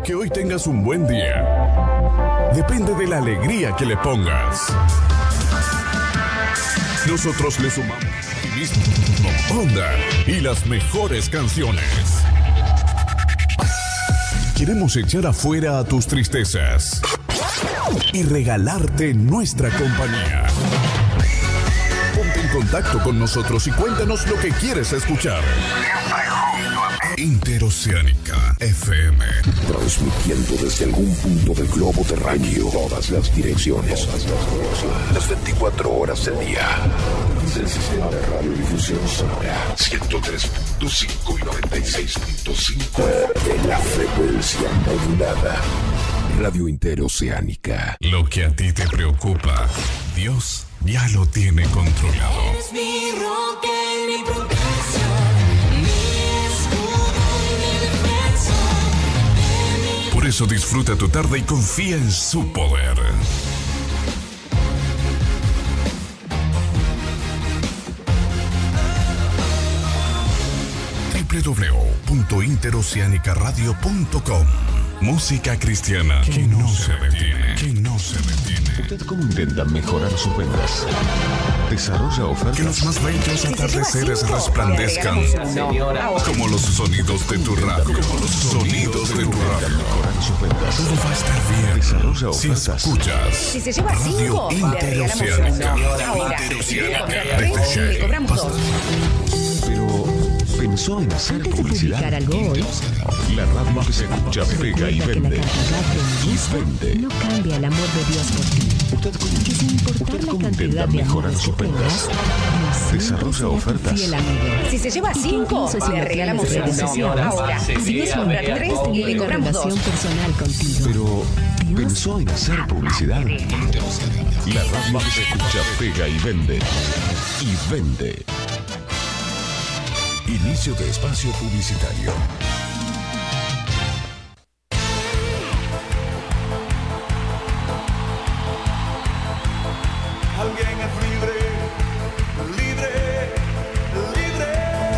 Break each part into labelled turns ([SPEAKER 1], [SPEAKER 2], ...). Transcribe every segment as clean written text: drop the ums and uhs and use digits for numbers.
[SPEAKER 1] Que hoy tengas un buen día depende de la alegría que le pongas. Nosotros le sumamos optimismo, onda y las mejores canciones. Queremos echar afuera a tus tristezas y regalarte nuestra compañía. Ponte en contacto con nosotros y cuéntanos lo que quieres escuchar. Interoceánica FM.
[SPEAKER 2] Transmitiendo desde algún punto del globo terráqueo. Todas las direcciones. Las 24 horas del día. Del sistema de radiodifusión sonora. 103.5 y 96.5. De la frecuencia modulada. Radio Interoceánica.
[SPEAKER 1] Lo que a ti te preocupa, Dios ya lo tiene controlado.
[SPEAKER 3] Eres mi roca y mi protección.
[SPEAKER 1] Por eso disfruta tu tarde y confía en su poder. www.interoceanicaradio.com. Música cristiana que no se detiene, que no se detiene.
[SPEAKER 2] ¿Usted cómo intenta mejorar sus ventas? Desarrolla ofertas.
[SPEAKER 1] Que los más bellos atardeceres resplandezcan como los sonidos de tu radio. Como los sonidos de tu radio.
[SPEAKER 2] Mejorar sus ventas.
[SPEAKER 1] Todo va a estar bien.
[SPEAKER 2] Desarrolla
[SPEAKER 1] Si
[SPEAKER 2] ofertas.
[SPEAKER 1] escuchas
[SPEAKER 4] Si se lleva
[SPEAKER 1] Radio
[SPEAKER 4] 5,
[SPEAKER 1] Interoceánica.
[SPEAKER 4] le cobramos 2.
[SPEAKER 2] Pero pensó en hacer
[SPEAKER 5] Antes de
[SPEAKER 2] publicidad.
[SPEAKER 5] publicar algo hoy,
[SPEAKER 2] La radio que se escucha, pega y
[SPEAKER 5] recuerda que
[SPEAKER 2] vende.
[SPEAKER 5] la cantidad de
[SPEAKER 2] Y vende.
[SPEAKER 5] no cambia el amor de Dios por ti.
[SPEAKER 2] ¿Usted
[SPEAKER 5] Que sin importar
[SPEAKER 2] usted
[SPEAKER 5] la
[SPEAKER 2] cómo
[SPEAKER 5] cantidad
[SPEAKER 2] intenta
[SPEAKER 5] de
[SPEAKER 2] mejorar
[SPEAKER 5] amores
[SPEAKER 2] sus
[SPEAKER 5] que tengas,
[SPEAKER 2] ventas?
[SPEAKER 5] Dios siempre
[SPEAKER 2] Desarrolla
[SPEAKER 5] será tu
[SPEAKER 2] ofertas.
[SPEAKER 5] fiel amigo.
[SPEAKER 4] Si se lleva
[SPEAKER 5] Y que
[SPEAKER 4] 5,
[SPEAKER 5] incluso si
[SPEAKER 4] le
[SPEAKER 5] no
[SPEAKER 4] regalamos
[SPEAKER 5] tienes redes
[SPEAKER 4] 1.
[SPEAKER 5] sociales,
[SPEAKER 4] Ahora,
[SPEAKER 5] Dios
[SPEAKER 4] si compra 3, le
[SPEAKER 5] tiene una
[SPEAKER 4] cobramos 2.
[SPEAKER 5] relación personal contigo.
[SPEAKER 2] Pero
[SPEAKER 5] Dios
[SPEAKER 2] pensó en hacer publicidad. La radio que se escucha, pega y vende. Y vende. Inicio de espacio publicitario.
[SPEAKER 6] Alguien es libre, libre, libre.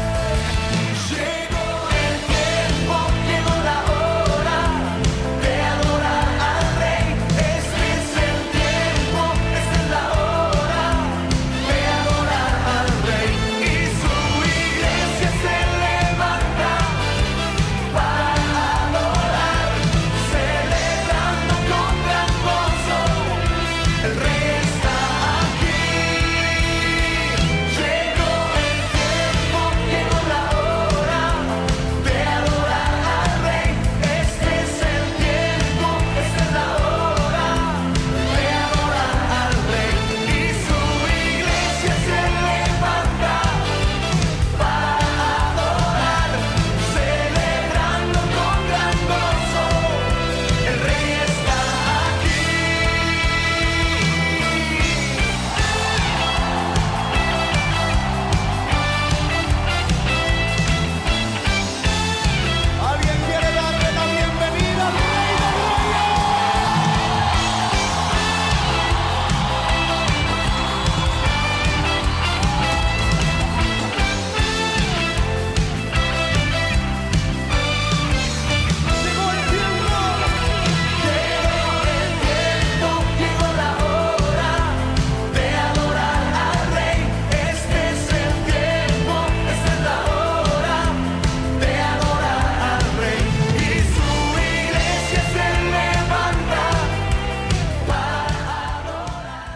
[SPEAKER 6] Llegó el tiempo, llegó la hora de adorar al Rey. Este es el tiempo, esta es la hora de adorar al Rey. Y su iglesia se levanta para adorar, celebrando con gran gozo. El Rey está aquí. Llegó el tiempo, llegó la hora de adorar al Rey. Este es el tiempo, esta es la hora de adorar al Rey. Y su iglesia se levanta para adorar, celebrando con gran gozo. El Rey está aquí. ¿Alguien quiere darle la bienvenida al Rey de Reyes? Llegó el tiempo, llegó la hora de adorar al Rey. Este es el tiempo, esta es la hora de adorar al Rey. Y su iglesia se levanta para adorar.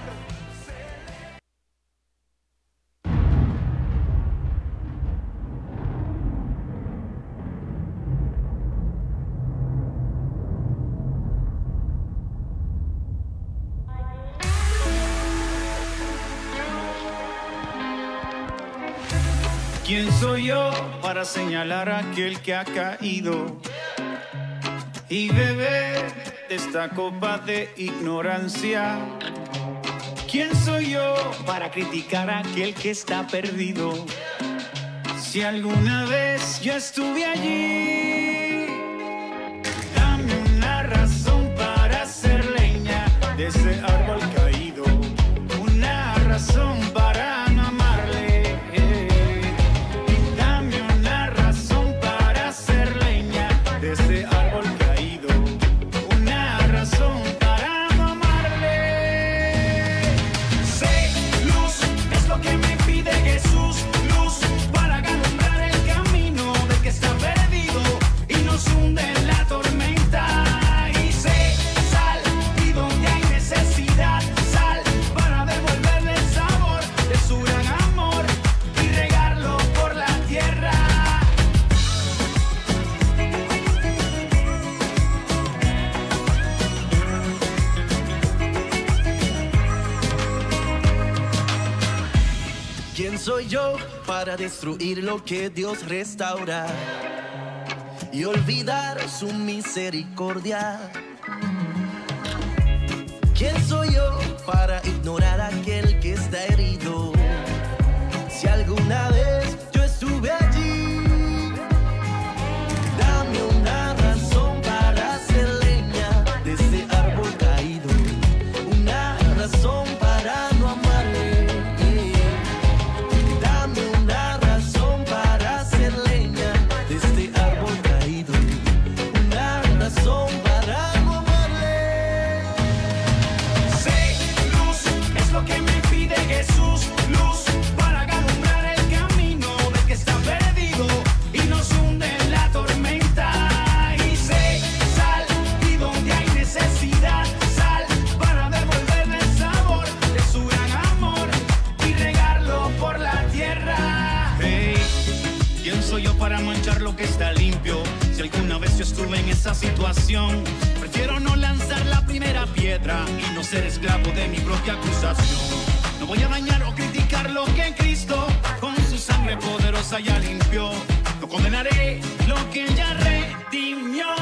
[SPEAKER 7] ¿Quién soy yo para señalar a aquel que ha caído y beber de esta copa de ignorancia? ¿Quién soy yo para criticar a aquel que está perdido? Si alguna vez yo estuve allí, dame una razón para hacer leña de ese árbol caído, una razón para no amarle. Dame una razón para hacer leña de ese árbol caído.
[SPEAKER 4] soy yo para destruir lo que Dios restaura y olvidar su misericordia? ¿Quién soy yo para ignorar a aquel que está herido? Si alguna vez yo estuve allí, dame una razón para hacer leña de este árbol caído, una razón para no amarle. Dame una razón para hacer leña de este árbol caído, una razón para no amarle.
[SPEAKER 7] Sé, luz, es lo que me pide Jesús, luz para alumbrar el camino del que está perdido y nos hunde en la tormenta. Y sé, sal, y donde hay necesidad, sal para devolverle el sabor de su gran amor y regarlo por la tierra. Hey, ¿quién soy yo para manchar lo que está limpio? Si alguna vez yo estuve en esa situación, prefiero no lanzar la primera piedra y no ser esclavo de mi propia acusación. No voy a dañar o criticar lo que Cristo con su sangre poderosa ya limpió. No condenaré lo que ya redimió.